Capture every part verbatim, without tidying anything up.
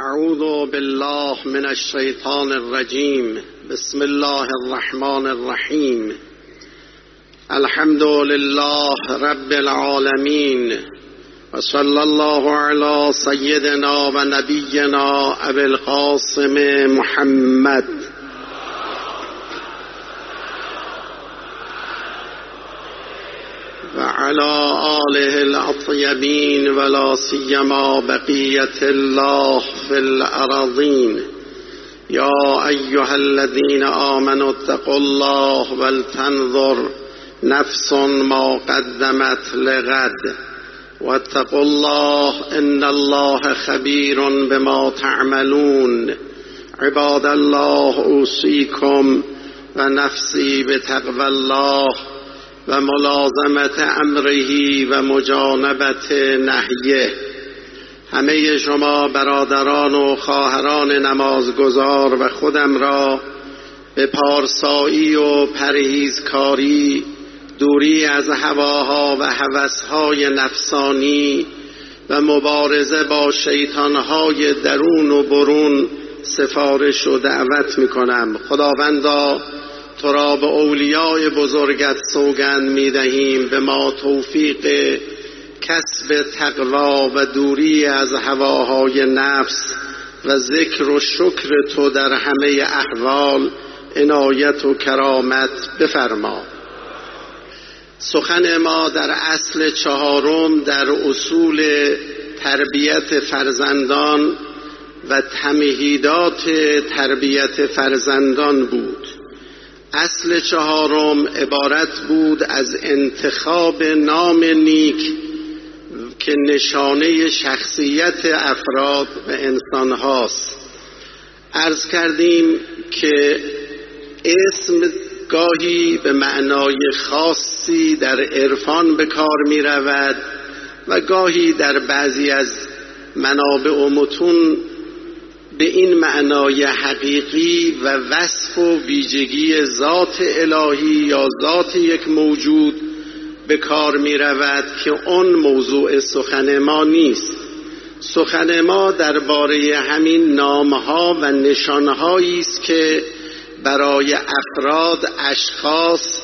اعوذ بالله من الشیطان الرجیم. بسم الله الرحمن الرحیم. الحمد لله رب العالمین و صلی الله علی سیدنا و نبینا ابی القاسم محمد و علی آله الاطیبین و لا سیما بقیت الله فی الارضین. یا ایها الذین آمنوا اتقوا الله ولتنظر نفس ما قدمت لغد واتقوا الله ان الله خبیر بما تعملون. عباد الله اوصیکم و نفسی بتقوی الله و ملازمت امره و مجانبت نهیه. همه شما برادران و خواهران نمازگزار و خودم را به پارسایی و پرهیزکاری، دوری از هواها و هوسهای نفسانی و مبارزه با شیطانهای درون و برون سفارش و دعوت می کنم. خداوندا تو را به اولیای بزرگت سوگند می دهیم به ما توفیق کسب تقوا و دوری از هواهای نفس و ذکر و شکر تو در همه احوال عنایت و کرامت بفرما. سخن ما در اصل چهارم در اصول تربیت فرزندان و تمهیدات تربیت فرزندان بود. اصل چهارم عبارت بود از انتخاب نام نیک که نشانه شخصیت افراد و انسان هاست. عرض کردیم که اسم گاهی به معنای خاصی در عرفان به کار می رود و گاهی در بعضی از منابع و متون به این معنای حقیقی و وصف و ویژگی ذات الهی یا ذات یک موجود به کار می رود که اون موضوع سخن ما نیست. سخن ما درباره همین نامها و نشانهایی است که برای افراد، اشخاص،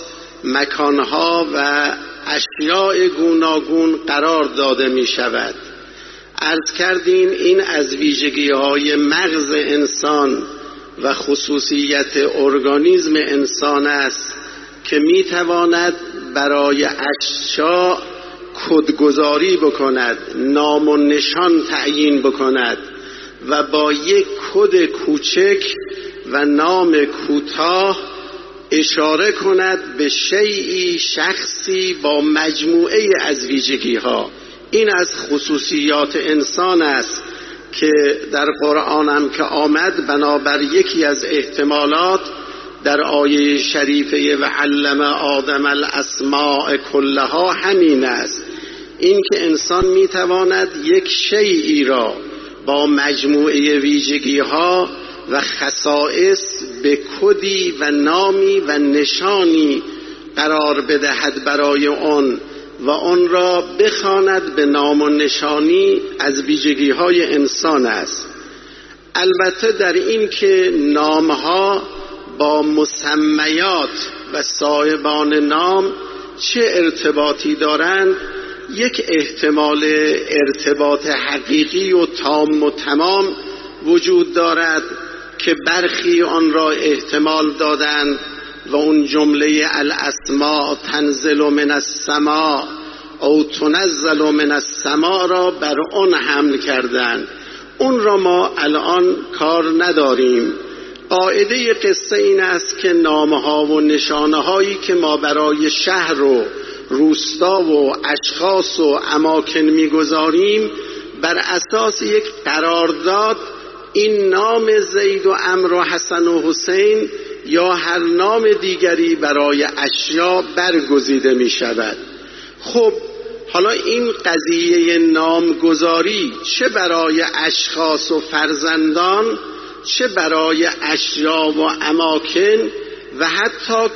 مکانها و اشیاء گوناگون قرار داده می شود. عرض کردیم این از ویژگی‌های مغز انسان و خصوصیت ارگانیسم انسان است که می‌تواند برای اشیاء کدگذاری بکند، نام و نشان تعیین بکند و با یک کد کوچک و نام کوتاه اشاره کند به شیئی شخصی با مجموعه از ویژگی‌ها. این از خصوصیات انسان است که در قرآن هم که آمد بنابر یکی از احتمالات در آیه شریفه و علم آدم الاسماء کلها همین است. این که انسان میتواند یک شیئی را با مجموعه ویژگی‌ها و خصائص به کدی و نامی و نشانی قرار بدهد برای آن و آن را بخواند به نام و نشانی از ویژگی‌های انسان است. البته در این که نامها با مسمیات و صاحبان نام چه ارتباطی دارند، یک احتمال ارتباط حقیقی و تام و تمام وجود دارد که برخی آن را احتمال دادند و اون جمله الاسماء تنزل من السماء او تنزل من السماء را بر آن حمل کردند. اون را ما الان کار نداریم. قاعده قصه این است که نامها و نشانه هایی که ما برای شهر و روستا و اشخاص و اماکن میگذاریم بر اساس یک قرارداد، این نام زید و عمرو و حسن و حسین یا هر نام دیگری برای اشیا برگزیده می شود. خب حالا این قضیه نامگذاری چه برای اشخاص و فرزندان، چه برای اشیا و اماکن و حتی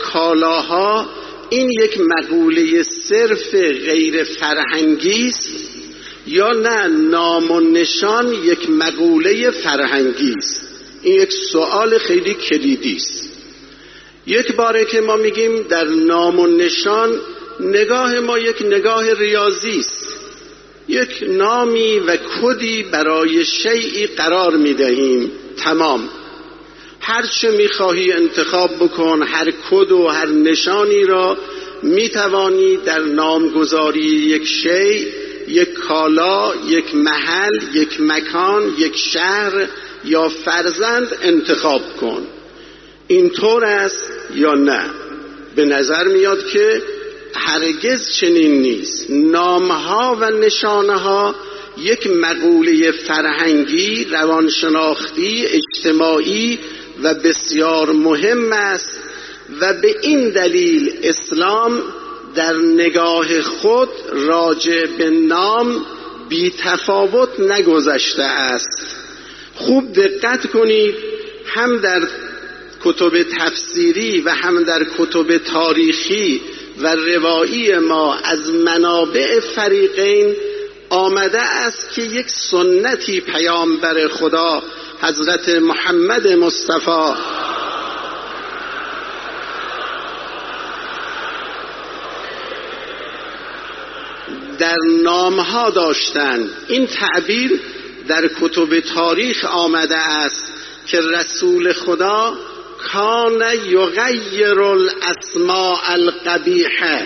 کالاها، این یک مقوله صرف غیر فرهنگی است یا نه نام و نشان یک مقوله فرهنگی است؟ این یک سوال خیلی کلیدی است. یک باره که ما میگیم در نام و نشان، نگاه ما یک نگاه ریاضی است. یک نامی و کدی برای شیئی قرار میدهیم، تمام. هر چه میخواهی انتخاب بکن، هر کد و هر نشانی را میتوانی در نامگذاری یک شیء، یک کالا، یک محل، یک مکان، یک شهر یا فرزند انتخاب کن. اینطور است یا نه؟ به نظر میاد که هرگز چنین نیست. نامها و نشانها یک مقوله فرهنگی، روانشناختی، اجتماعی و بسیار مهم است و به این دلیل اسلام در نگاه خود راجع به نام بی تفاوت نگذشته است. خوب دقت کنید، هم در کتب تفسیری و هم در کتب تاریخی و روایی ما از منابع فریقین آمده است که یک سنتی پیامبر خدا حضرت محمد مصطفی در نامها داشتند. این تعبیر در کتب تاریخ آمده است که رسول خدا کان یغیر الاسماء القبیحه.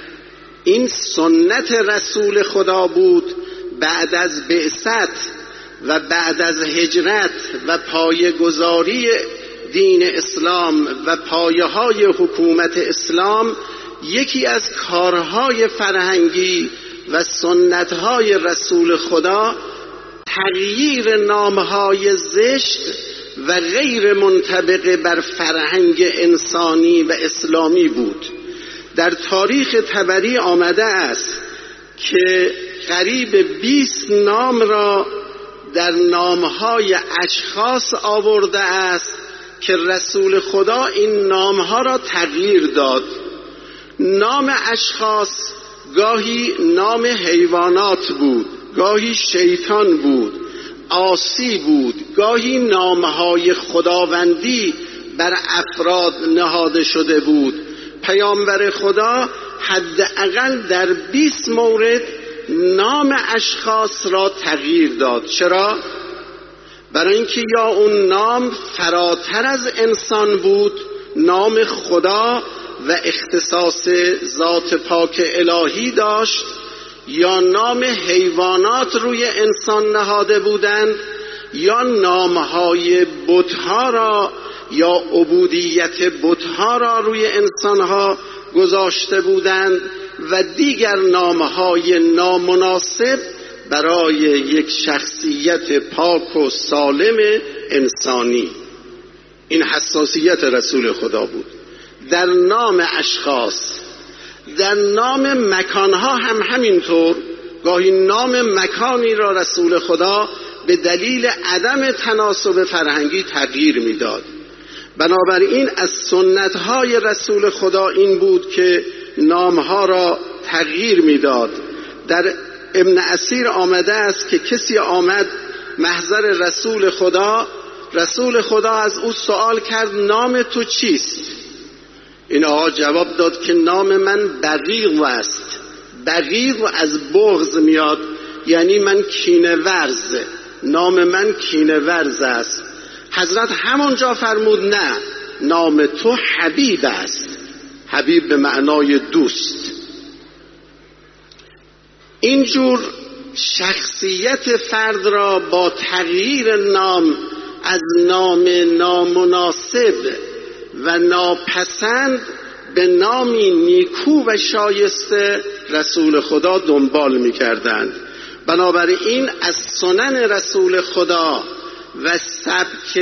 این سنت رسول خدا بود بعد از بعثت و بعد از هجرت و پایه‌گذاری دین اسلام و پایه‌های حکومت اسلام. یکی از کارهای فرهنگی و سنتهای رسول خدا تغییر نامهای زشت و غیر منطبق بر فرهنگ انسانی و اسلامی بود. در تاریخ طبری آمده است که قریب بیست نام را در نامهای اشخاص آورده است که رسول خدا این نامها را تغییر داد. نام اشخاص گاهی نام حیوانات بود، گاهی شیطان بود، عاصی بود، گاهی نامهای خداوندی بر افراد نهاده شده بود. پیامبر خدا حداقل در بیست مورد نام اشخاص را تغییر داد. چرا؟ برای اینکه یا اون نام فراتر از انسان بود، نام خدا و اختصاص ذات پاک الهی داشت، یا نام حیوانات روی انسان نهاده بودند، یا نامهای بتها را یا عبودیت بتها را روی انسانها گذاشته بودند و دیگر نامهای نامناسب برای یک شخصیت پاک و سالم انسانی. این حساسیت رسول خدا بود در نام اشخاص. در نام مکانها هم همینطور. گاهی نام مکانی را رسول خدا به دلیل عدم تناسب فرهنگی تغییر میداد. بنابراین از سنتهای رسول خدا این بود که نامها را تغییر میداد. در ابن اسیر آمده است که کسی آمد محضر رسول خدا، رسول خدا از او سوال کرد نام تو چیست؟ این آقا جواب داد که نام من بغیض است. بغیض از بغض میاد، یعنی من کینه ورز، نام من کینه ورز است. حضرت همونجا فرمود نه، نام تو حبیب است. حبیب به معنای دوست. اینجور شخصیت فرد را با تغییر نام از نام نامناسب و ناپسند به نامی نیکو و شایسته رسول خدا دنبال می کردند. بنابراین از سنن رسول خدا و سبک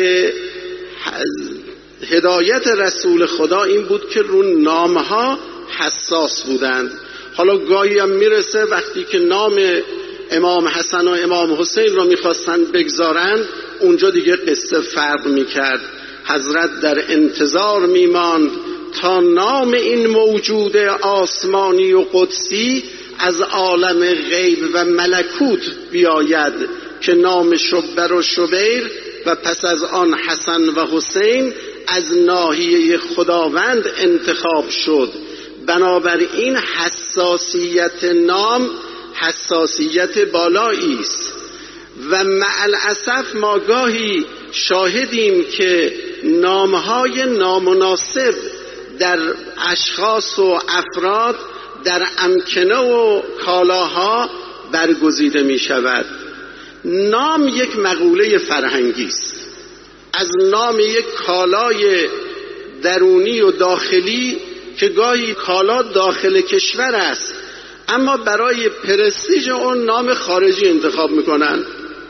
هدایت رسول خدا این بود که رو نامها حساس بودند. حالا گاهی هم میرسه وقتی که نام امام حسن و امام حسین را میخواستند بگذارند، اونجا دیگه قصه فرق میکرد. حضرت در انتظار میماند تا نام این موجود آسمانی و قدسی از عالم غیب و ملکوت بیاید که نام شبر و شبیر و پس از آن حسن و حسین از ناحیه خداوند انتخاب شد. بنابراین حساسیت نام حساسیت بالایی است و مع الاسف ما گاهی شاهدیم که نامهای نامناسب در اشخاص و افراد در امکنه و کالاها برگزیده می شود. نام یک مقوله فرهنگی است. از نام یک کالای درونی و داخلی که گاهی کالا داخل کشور است اما برای پرستیژ اون نام خارجی انتخاب میکنن.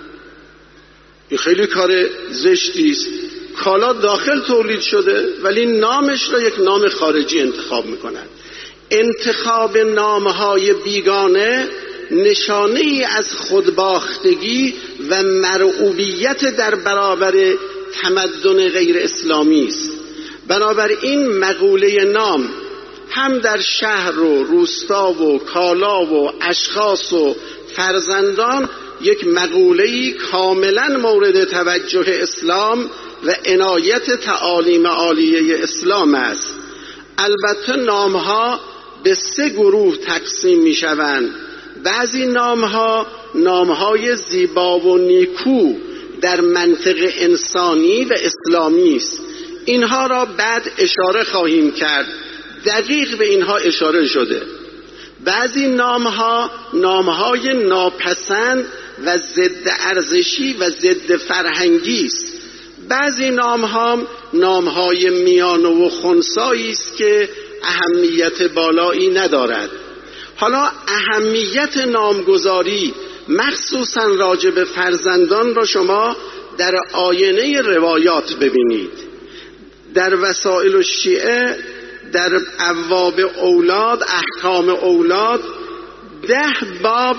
این خیلی کار زشتی است. کالا داخل تولید شده ولی نامش را یک نام خارجی انتخاب میکنن. انتخاب نامهای بیگانه نشانه ای از خودباختگی و مرعوبیت در برابر تمدن غیر اسلامی است. بنابراین مقوله نام هم در شهر و روستا و کالا و اشخاص و فرزندان یک مقوله‌ای کاملا مورد توجه اسلام و عنایت تعالیم عالیه اسلام است. البته نامها به سه گروه تقسیم می شوند. بعضی نامها نامهای زیبا و نیکو در منطق انسانی و اسلامی است. اینها را بعد اشاره خواهیم کرد. دقیق به اینها اشاره شده. بعضی نامها نامهای ناپسند و ضد ارزشی و ضد فرهنگی است. بعضی نامها نامهای میانه و خنثایی است که اهمیت بالایی ندارد. حالا اهمیت نامگذاری مخصوصا راجع به فرزندان را شما در آینه روایات ببینید. در وسائل الشیعه در ابواب اولاد احکام اولاد ده باب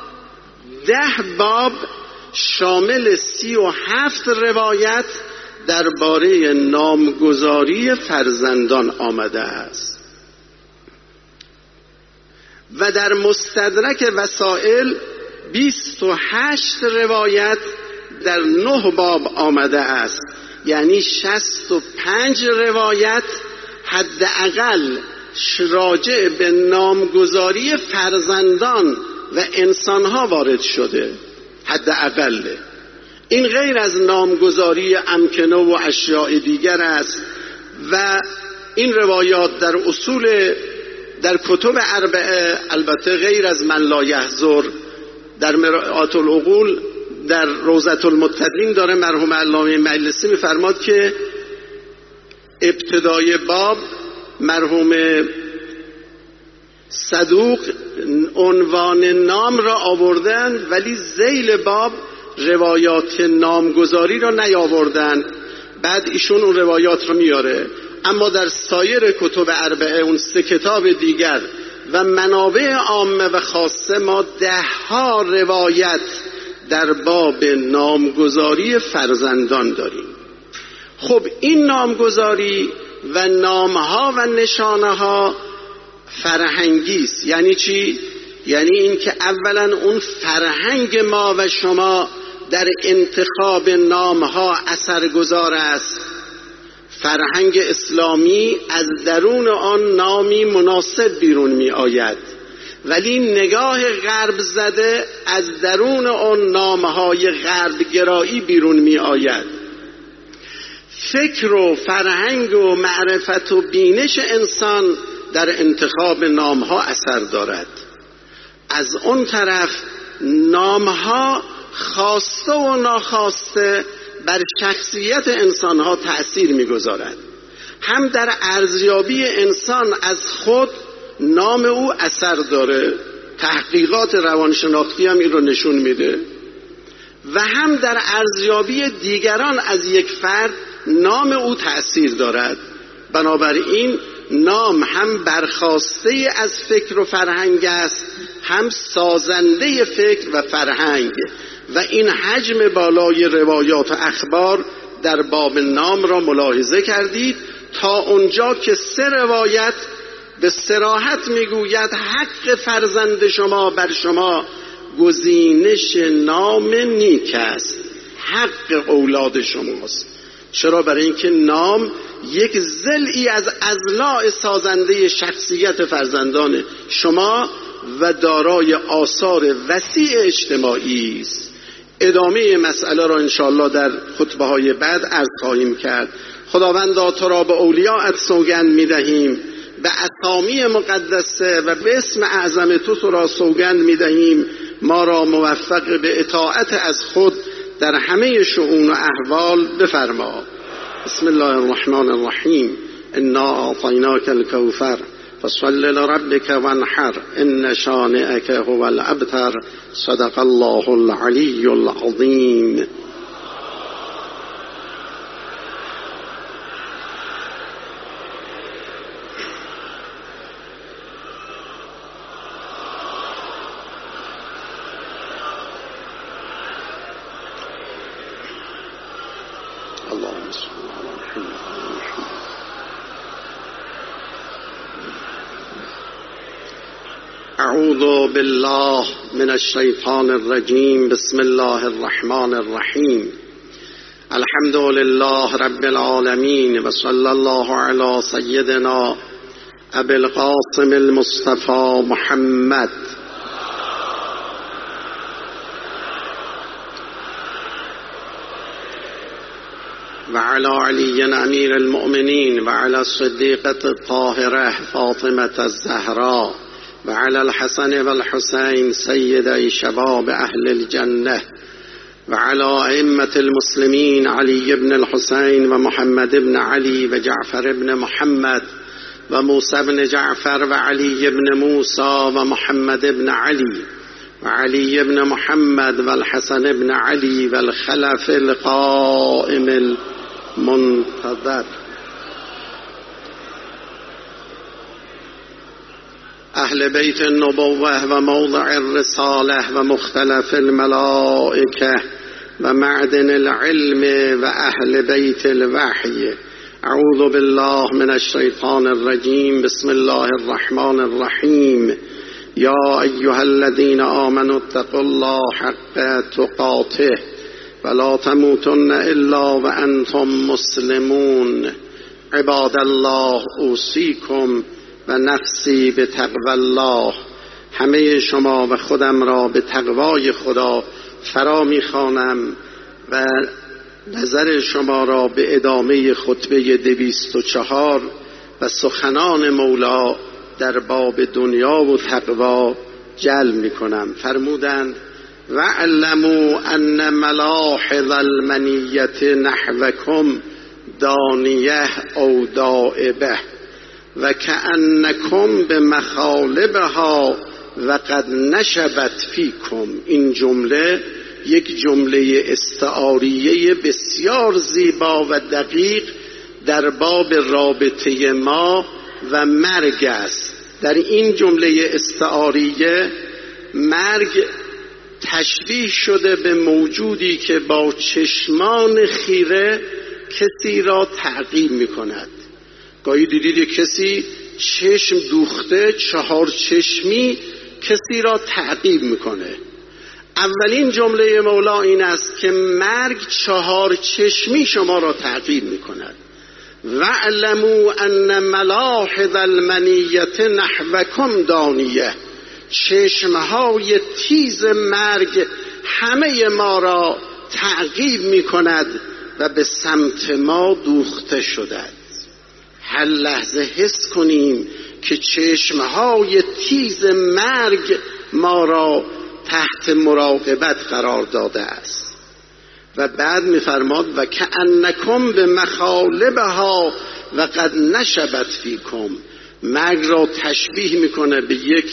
ده باب شامل سی و هفت روایت درباره نامگذاری فرزندان آمده است و در مستدرک وسائل بیست و هشت روایت در نه باب آمده است. یعنی شصت و پنج روایت حداقل راجع به نامگذاری فرزندان و انسانها وارد شده. حداقل این غیر از نامگذاری امکنه و اشیاء دیگر است و این روایات در اصول در کتب اربعه البته غیر از من لا یحضر در مرآت العقول در روضة المتقین داره مرحوم علامه مجلسی میفرماد که ابتدای باب مرحوم صدوق عنوان نام را آوردن ولی ذیل باب روایات نامگذاری را نیاوردن. بعد ایشون اون روایات را میاره. اما در سایر کتب اربعه اون سه کتاب دیگر و منابع عامه و خاصه ما ده ها روایت در باب نامگذاری فرزندان داریم. خب این نامگذاری و نامها و نشانه ها فرهنگی است. یعنی چی؟ یعنی این که اولا اون فرهنگ ما و شما در انتخاب نامها اثرگذار است. فرهنگ اسلامی از درون آن نامی مناسب بیرون می آید ولی نگاه غرب زده از درون آن نامهای غرب گرایی بیرون می آید. فکر و فرهنگ و معرفت و بینش انسان در انتخاب نامها اثر دارد. از اون طرف نامها خواسته و ناخواسته بر شخصیت انسانها تأثیر می‌گذارد. هم در ارزیابی انسان از خود نام او اثر داره، تحقیقات روانشناختی هم این رو نشون میده، و هم در ارزیابی دیگران از یک فرد نام او تأثیر دارد. بنابراین نام هم برخاسته از فکر و فرهنگ است، هم سازنده فکر و فرهنگ، و این حجم بالای روایات و اخبار در باب نام را ملاحظه کردید تا اونجا که سه روایت به صراحت میگوید حق فرزند شما بر شما گزینش نام نیک است، حق اولاد شماست. چرا؟ برای اینکه نام یک ضلعی از اضلاع سازنده شخصیت فرزندان شما و دارای آثار وسیع اجتماعی است. ادامه مسئله را انشاءالله در خطبه های بعد عرض خواهیم کرد. خداوندا تو را به اولیاءت سوگند میدهیم، به اسامی مقدسه و به اسم اعظم تو تو را سوگند میدهیم ما را موفق به اطاعت از خود در همه شؤون و احوال بفرما. بسم الله الرحمن الرحیم. انا اعطیناک الکوثر فصل لربک وانحر ان شانئک هو الابتر. صدق الله العلی العظیم. اللهم صل على محمد. اعوذ بالله من الشیطان الرجیم. بسم الله الرحمن الرحیم. الحمد لله رب العالمین و صلی الله علی سیدنا ابی القاسم المصطفى محمد. وعلى علي أمير المؤمنين وعلى الصديقة الطاهرة فاطمة الزهراء وعلى الحسن والحسين سيدي شباب أهل الجنة وعلى أئمة المسلمين علي بن الحسين ومحمد بن علي وجعفر بن محمد وموسى بن جعفر وعلي بن موسى ومحمد بن علي وعلي بن محمد والحسن بن علي والخلف القائم المنتظر. اهل بیت النبوة و موضع الرسالة و مختلف الملائکه و معدن العلم و اهل بیت الوحی. اعوذ بالله من الشیطان الرجیم. بسم الله الرحمن الرحیم. یا ایها الذین آمنوا اتقوا الله حق تقاته ولا تموتن الا وانتم مسلمون. عباد الله اوصیکم و نفسی به تقوی الله. همه شما و خودم را به تقوای خدا فرا می‌خوانم و نظر شما را به ادامه خطبه دویست و چهار و سخنان مولا در باب دنیا و تقوا جلب می‌کنم. فرمودند وَاعْلَمُوا أَنَّ مَلَاحِظَ الْمَنِيَّةِ نَحْوَكُمْ دانیه او دائبه و کأنکم به مخالبها و قد نشبت فیکم. این جمله یک جمله استعاریه بسیار زیبا و دقیق در باب رابطه ما و مرگ است. در این جمله استعاریه مرگ تشبیه شده به موجودی که با چشمان خیره کسی را تعقیب می کند. گاهی دیدید کسی چشم دوخته چهار چشمی کسی را تعقیب میکنه. اولین جمله مولا این است که مرگ چهار چشمی شما را تعقیب میکند. وَاعْلَمُوا أَنَّ مَلَاحِظَ الْمَنِيَّةِ نَحْوَكُمْ دانیه. چشمهای تیز مرگ همه ما را تعقیب میکند و به سمت ما دوخته شده. هر لحظه حس کنیم که چشمهای تیز مرگ ما را تحت مراقبت قرار داده است. و بعد می‌فرماد و کأنکم به مخالبها و قد نشبت فیکم. مرگ را تشبیه میکنه به یک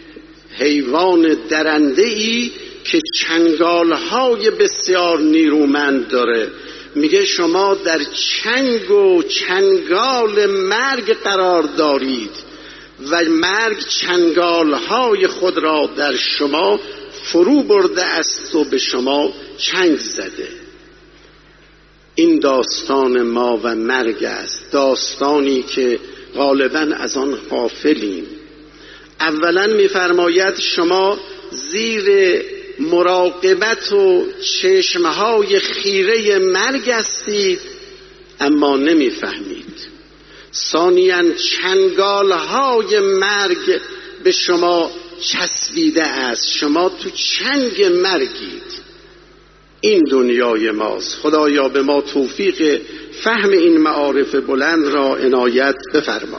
حیوان درنده‌ای که چنگالهای بسیار نیرومند داره. میگه شما در چنگ و چنگال مرگ قرار دارید و مرگ چنگالهای خود را در شما فرو برده است و به شما چنگ زده. این داستان ما و مرگ است، داستانی که غالبا از آن غافلیم. اولا می‌فرماید شما زیر مراقبت و چشمهای خیره مرگ هستید اما نمی‌فهمید. ثانیاً چنگالهای مرگ به شما چسبیده است، شما تو چنگ مرگید. این دنیای ماست. خدایا به ما توفیق فهم این معارف بلند را عنایت بفرما.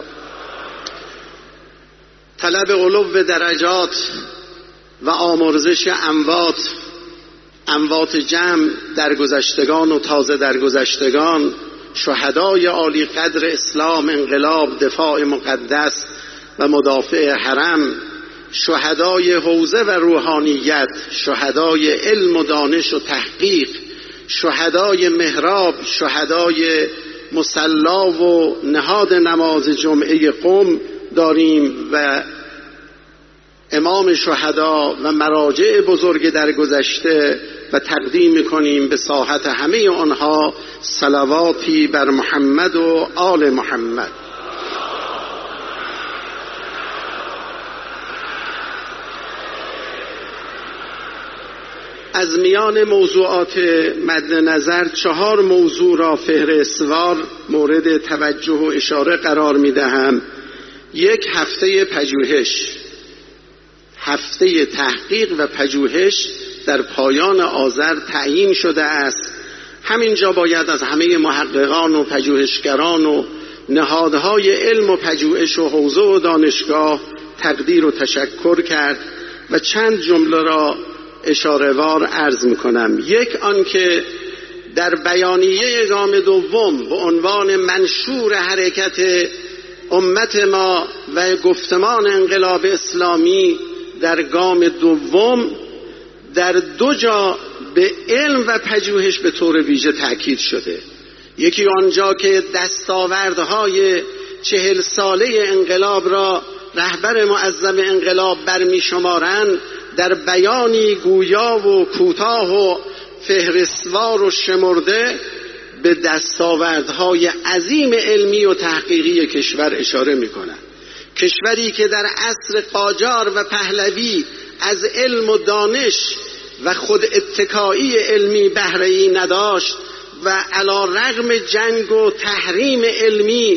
طلب علو درجات و آمرزش اموات، اموات جمع درگذشتگان و تازه درگذشتگان، شهدای عالی قدر اسلام، انقلاب، دفاع مقدس و مدافع حرم، شهدای حوزه و روحانیت، شهدای علم و دانش و تحقیق، شهدای محراب، شهدای مصلا و نهاد نماز جمعه قم داریم و امام شهدا و مراجع بزرگ در گذشته و تقدیم می‌کنیم به ساحت همه آنها صلواتی بر محمد و آل محمد. از میان موضوعات مد نظر چهار موضوع را فهرستوار مورد توجه و اشاره قرار می‌دهم. یک، هفته پژوهش، هفته تحقیق و پژوهش در پایان آذر تعیین شده است. همینجا باید از همه محققان و پژوهشگران و نهادهای علم و پژوهش و حوزه و دانشگاه تقدیر و تشکر کرد و چند جمله را اشاره‌وار عرض می‌کنم. یک، آنکه در بیانیه گام دوم به عنوان منشور حرکت امت ما و گفتمان انقلاب اسلامی در گام دوم در دو جا به علم و پژوهش به طور ویژه تأکید شده. یکی آنجا که دستاوردهای چهل ساله انقلاب را رهبر معظم انقلاب برمی شمارند، در بیانی گویا و کوتاه و فهرستوار و شمرده به دستاوردهای عظیم علمی و تحقیقی کشور اشاره می کنند. کشوری که در عصر قاجار و پهلوی از علم و دانش و خود اتکایی علمی بهره‌ای نداشت و علی رغم جنگ و تحریم علمی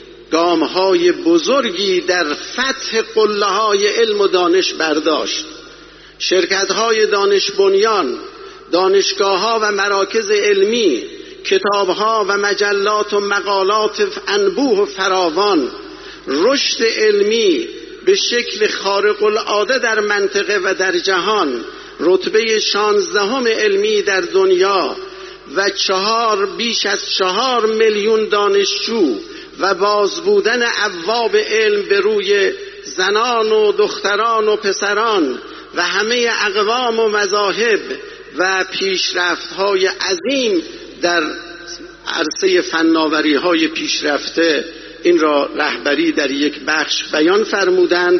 گام‌های بزرگی در فتح قله‌های علم و دانش برداشت. شرکت‌های دانش بنیان، دانشگاه‌ها و مراکز علمی، کتاب‌ها و مجلات و مقالات انبوه و فراوان، رشد علمی به شکل خارق العاده در منطقه و در جهان، رتبه شانزدهم علمی در دنیا و چهار بیش از چهار میلیون دانشجو و باز بودن ابواب علم به روی زنان و دختران و پسران و همه اقوام و مذاهب و پیشرفت‌های عظیم در عرصه فناوری‌های پیشرفته، این را رهبری در یک بخش بیان فرمودند.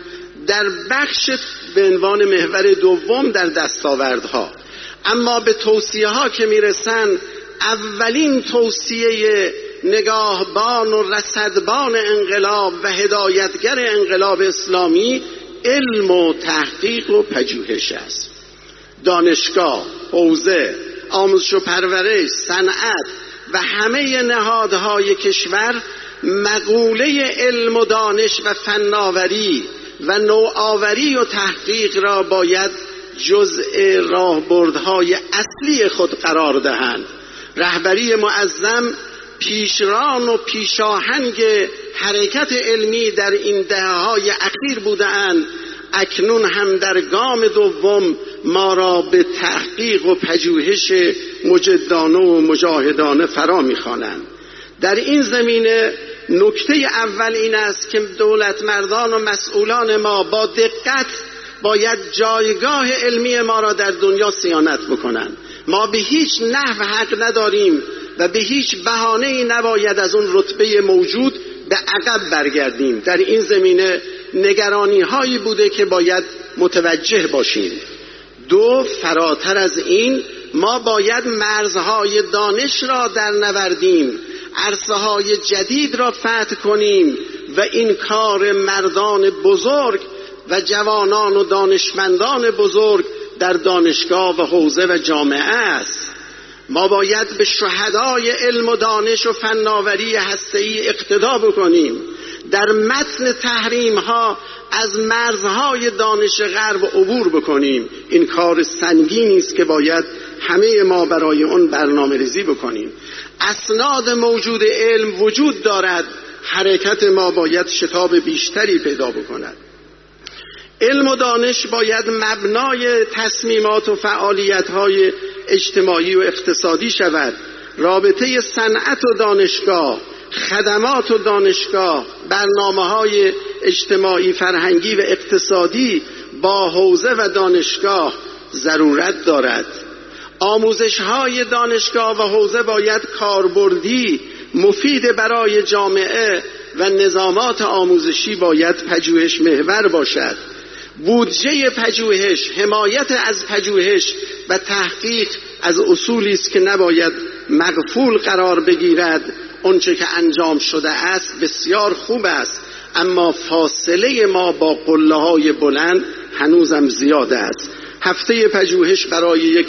در بخش به عنوان محور دوم در دستاوردها، اما به توصیه ها که میرسن، اولین توصیه نگاهبان و رصدبان انقلاب و هدایتگر انقلاب اسلامی علم و تحقیق و پژوهش است. دانشگاه، حوزه، آموزش و پرورش، صنعت و همه نهادهای کشور مقوله علم و دانش و فناوری و نوآوری و تحقیق را باید جزء راهبردهای اصلی خود قرار دهند. رهبری معظم پیشران و پیشاهنگ حرکت علمی در این دهه‌های اخیر بودند. اکنون هم در گام دوم ما را به تحقیق و پژوهش مجدانه و مجاهدانه فرا می‌خوانند. در این زمینه نکته اول این است که دولت مردان و مسئولان ما با دقت باید جایگاه علمی ما را در دنیا صیانت بکنند. ما به هیچ نحو حق نداریم و به هیچ بهانه‌ای نباید از اون رتبه موجود به عقب برگردیم. در این زمینه نگرانی هایی بوده که باید متوجه باشیم. دو، فراتر از این ما باید مرزهای دانش را در نوردیم. عرصه های جدید را فتح کنیم و این کار مردان بزرگ و جوانان و دانشمندان بزرگ در دانشگاه و حوزه و جامعه است. ما باید به شهدای علم و دانش و فناوری هسته‌ای اقتدا بکنیم، در متن تحریم ها از مرزهای دانش غرب عبور بکنیم. این کار سنگینی است که باید همه ما برای اون برنامه ریزی بکنیم. اسناد موجود علم وجود دارد، حرکت ما باید شتاب بیشتری پیدا بکند. علم و دانش باید مبنای تصمیمات و فعالیت‌های اجتماعی و اقتصادی شود. رابطه صنعت و دانشگاه، خدمات و دانشگاه، برنامه‌های اجتماعی، فرهنگی و اقتصادی با حوزه و دانشگاه ضرورت دارد. آموزش‌های دانشگاه و حوزه باید کاربردی، مفید برای جامعه و نظامات آموزشی باید پژوهش محور باشد. بودجه پژوهش، حمایت از پژوهش و تحقیق از اصولی است که نباید مغفول قرار بگیرد. اونچه که انجام شده است بسیار خوب است، اما فاصله ما با قله‌های بلند هنوزم زیاد است. هفته پژوهش برای یک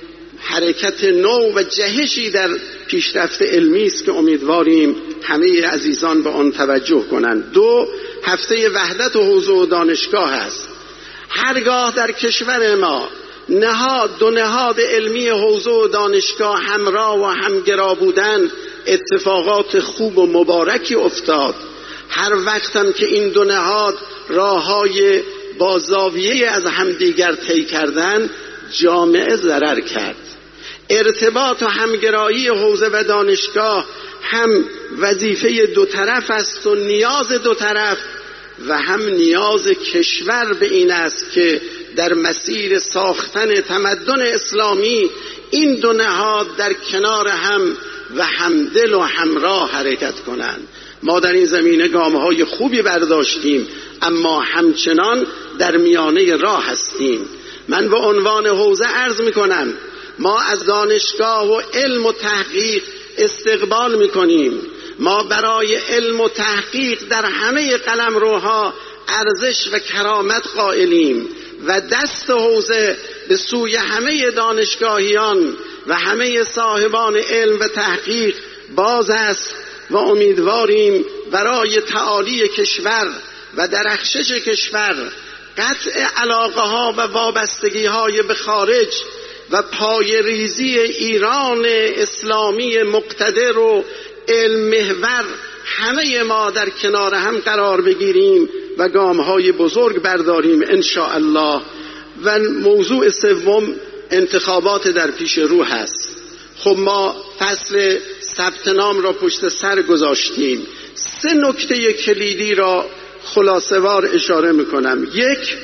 حرکت نو و جهشی در پیشرفت علمی است که امیدواریم همه عزیزان به آن توجه کنند. دو، هفته وحدت و حوزه و دانشگاه است. هرگاه در کشور ما نهاد دو نهاد علمی حوزه و دانشگاه همراه و همگرا بودند، اتفاقات خوب و مبارکی افتاد. هر وقتم که این دو نهاد راههای با زاویه از همدیگر طی کردند، جامعه ضرر کرد. ارتباط و همگرایی حوزه و دانشگاه هم وظیفه دو طرف است و نیاز دو طرف و هم نیاز کشور به این است که در مسیر ساختن تمدن اسلامی این دو نهاد در کنار هم و همدل و همراه حرکت کنند. ما در این زمینه گام‌های خوبی برداشتیم، اما همچنان در میانه راه هستیم. من به عنوان حوزه عرض میکنم ما از دانشگاه و علم و تحقیق استقبال میکنیم. ما برای علم و تحقیق در همه قلمروها ارزش و کرامت قائلیم و دست حوزه به سوی همه دانشگاهیان و همه صاحبان علم و تحقیق باز است و امیدواریم برای تعالی کشور و درخشش کشور، قطع علاقه ها و وابستگی های به خارج و پای ریزی ایران اسلامی مقتدر و علم محور، همه ما در کنار هم قرار بگیریم و گام های بزرگ برداریم ان شاء الله. و موضوع سوم انتخابات در پیش رو هست. خب ما فصل ثبت نام را پشت سر گذاشتیم. سه نکته کلیدی را خلاصه‌وار اشاره میکنم. یک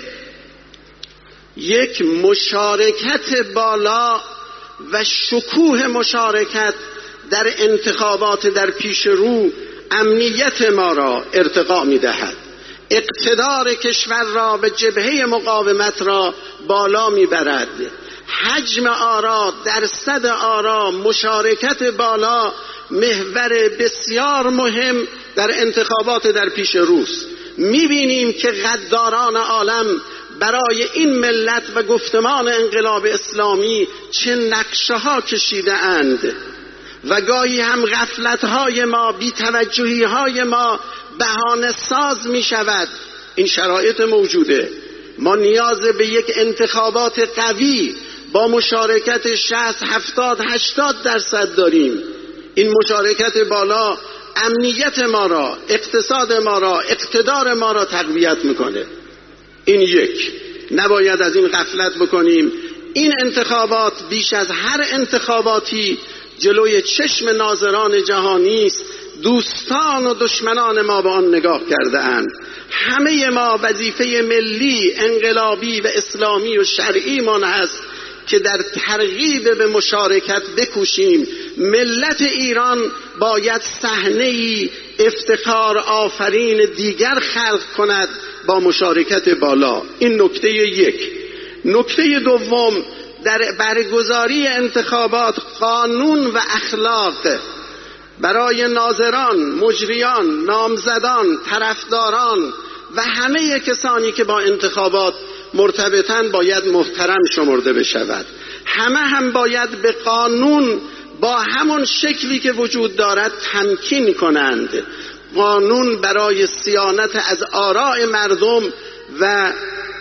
یک مشارکت بالا و شکوه مشارکت در انتخابات در پیش رو امنیت ما را ارتقا میدهد، اقتدار کشور را و جبهه مقاومت را بالا میبرد. حجم آرا، درصد آرا، مشارکت بالا محور بسیار مهم در انتخابات در پیش روست. میبینیم که غداران عالم برای این ملت و گفتمان انقلاب اسلامی چه نقشه ها کشیده اند و گاهی هم غفلت های ما، بی‌توجهی های ما بهانه ساز می شود. این شرایط موجوده. ما نیاز به یک انتخابات قوی با مشارکت شصت، هفتاد، هشتاد درصد داریم. این مشارکت بالا امنیت ما را، اقتصاد ما را، اقتدار ما را تقویت میکنه. این یک، نباید از این غفلت بکنیم. این انتخابات بیش از هر انتخاباتی جلوی چشم ناظران جهانی است. دوستان و دشمنان ما به آن نگاه کرده اند. همه ما وظیفه ملی، انقلابی و اسلامی و شرعی من هست که در ترغیب به مشارکت بکوشیم. ملت ایران باید صحنه‌ای افتخار آفرین دیگر خلق کند با مشارکت بالا. این نکته یک. نکته دوم، در برگزاری انتخابات قانون و اخلاق برای ناظران، مجریان، نامزدان، طرفداران و همه کسانی که با انتخابات مرتبطن باید محترم شمرده بشود. همه هم باید به قانون با همون شکلی که وجود دارد تمکین کنند. قانون برای صیانت از آراء مردم و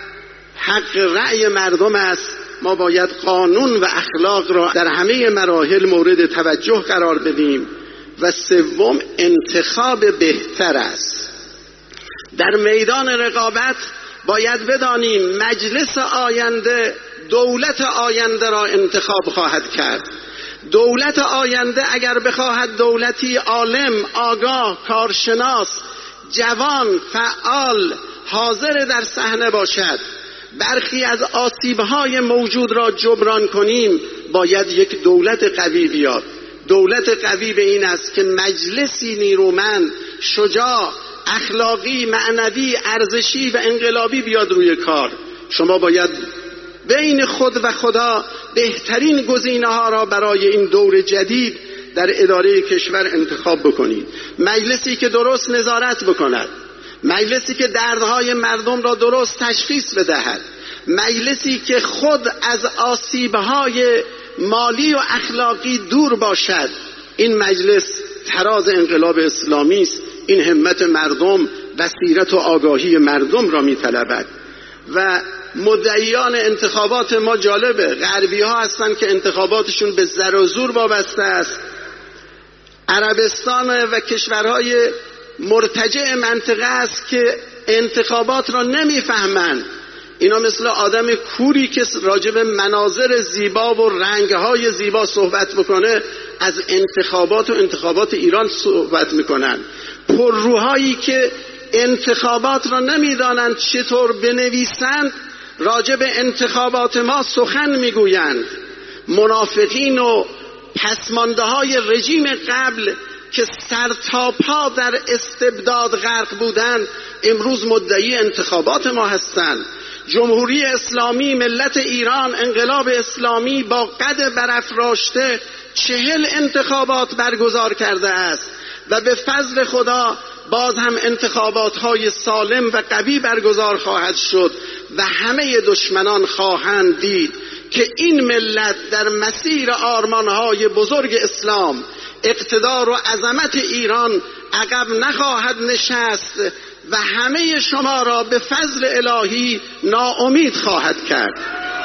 حق رأی مردم است. ما باید قانون و اخلاق را در همه مراحل مورد توجه قرار بدیم. و سوم، انتخاب بهتر است. در میدان رقابت باید بدانیم مجلس آینده دولت آینده را انتخاب خواهد کرد. دولت آینده اگر بخواهد دولتی عالم، آگاه، کارشناس، جوان، فعال، حاضر در صحنه باشد، برخی از آسیب‌های موجود را جبران کنیم، باید یک دولت قوی بیاد. دولت قوی به این است که مجلسی نیرومند، شجاع، اخلاقی، معنوی، ارزشی و انقلابی بیاد روی کار. شما باید بین خود و خدا بهترین گزینه‌ها را برای این دور جدید در اداره کشور انتخاب بکنید. مجلسی که درست نظارت بکند، مجلسی که دردهای مردم را درست تشخیص بدهد، مجلسی که خود از آسیب‌های مالی و اخلاقی دور باشد. این مجلس تراز انقلاب اسلامی است. این همت مردم، بصیرت و آگاهی مردم را می‌طلبد. و مدعیان انتخابات ما جالبه، غربی ها هستن که انتخاباتشون به زر و زور وابسته است. عربستان و کشورهای مرتجع منطقه است که انتخابات را نمیفهمند. اینا مثل آدم کوری که راجب مناظر زیبا و رنگهای زیبا صحبت بکنه از انتخابات و انتخابات ایران صحبت میکنن. پرروهایی که انتخابات را نمیدانند چطور بنویسند راجب انتخابات ما سخن میگویند. منافقین و پسمانده های رژیم قبل که سر تا پا در استبداد غرق بودند امروز مدعی انتخابات ما هستند. جمهوری اسلامی، ملت ایران، انقلاب اسلامی با قد برافراشته چهل انتخابات برگزار کرده است و به فضل خدا باز هم انتخابات های سالم و قوی برگزار خواهد شد و همه دشمنان خواهند دید که این ملت در مسیر آرمان های بزرگ اسلام، اقتدار و عظمت ایران عقب نخواهد نشست و همه شما را به فضل الهی ناامید خواهد کرد.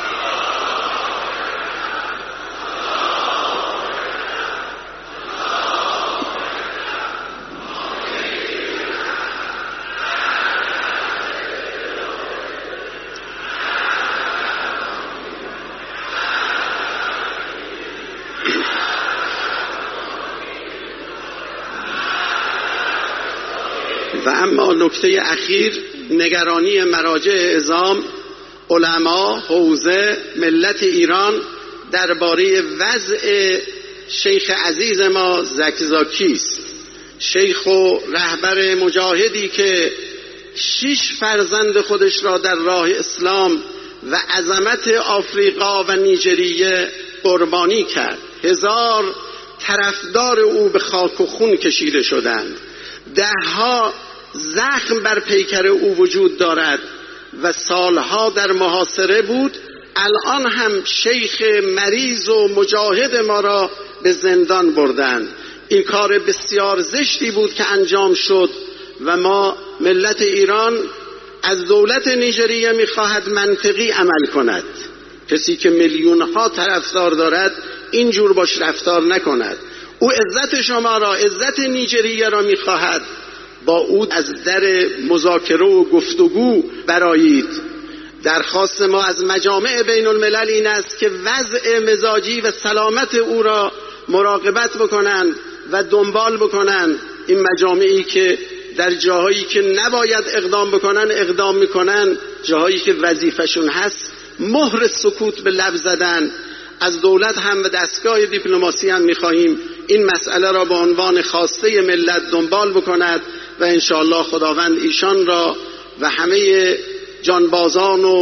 و اما نکته اخیر، نگرانی مراجع اعظام، علما، حوزه، ملت ایران درباره وضع شیخ عزیز ما زکزاکی است. شیخ و رهبر مجاهدی که شش فرزند خودش را در راه اسلام و عظمت آفریقا و نیجریه قربانی کرد. هزار طرفدار او به خاک و خون کشیده شدند. دهها زخم بر پیکر او وجود دارد و سالها در محاصره بود. الان هم شیخ مریض و مجاهد ما را به زندان بردند. این کار بسیار زشتی بود که انجام شد و ما ملت ایران از دولت نیجریه میخواهد منطقی عمل کند. کسی که میلیونها طرفدار دارد اینجور باش رفتار نکند. او عزت شما را، عزت نیجریه را میخواهد. با او از در مذاکره و گفتگو برآیید. درخواست ما از مجامع بین الملل این است که وضع مزاجی و سلامت او را مراقبت بکنند و دنبال بکنند. این مجامعی که در جاهایی که نباید اقدام بکنن اقدام میکنن، جاهایی که وظیفشون هست مهر سکوت به لب زدن. از دولت هم و دستگاه دیپلماسی هم میخواهیم این مسئله را به عنوان خواسته ملت دنبال بکند و انشاءالله خداوند ایشان را و همه جانبازان و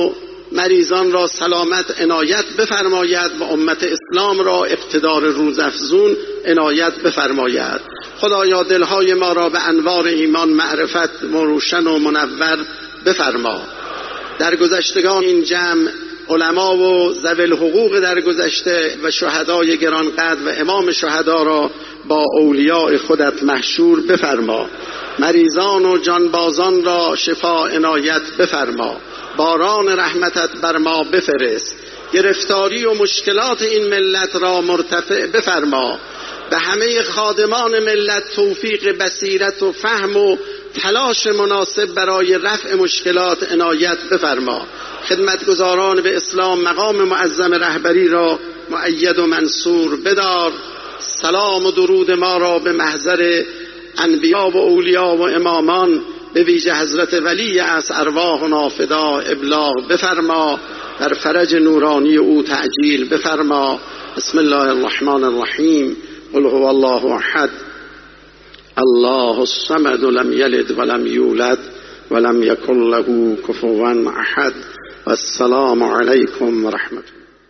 مریضان را سلامت عنایت بفرماید و امت اسلام را اقتدار روزافزون عنایت بفرماید. خدایا دلهای ما را به انوار ایمان معرفت روشن و منور بفرما. در گذشتگان این جمع علما و ذوی الحقوق در گذشته و شهدای گرانقدر و امام شهدا را با اولیاء خودت محشور بفرما. مریضان و جانبازان را شفا عنایت بفرما. باران رحمتت بر ما بفرست. گرفتاری و مشکلات این ملت را مرتفع بفرما. به همه خادمان ملت توفیق بصیرت و فهم و تلاش مناسب برای رفع مشکلات عنایت بفرما. خدمتگزاران به اسلام مقام معظم رهبری را مؤید و منصور بدار. سلام و درود ما را به محضر انبیا و اولیا و امامان به ویژه حضرت ولی از ارواح و نافدا ابلاغ بفرما. در فرج نورانی او تعجیل بفرما. بسم الله الرحمن الرحیم. قل هو الله احد الله الصمد لم یلد ولم یولد ولم یکن له کفوا احد. والسلام علیکم و رحمت الله.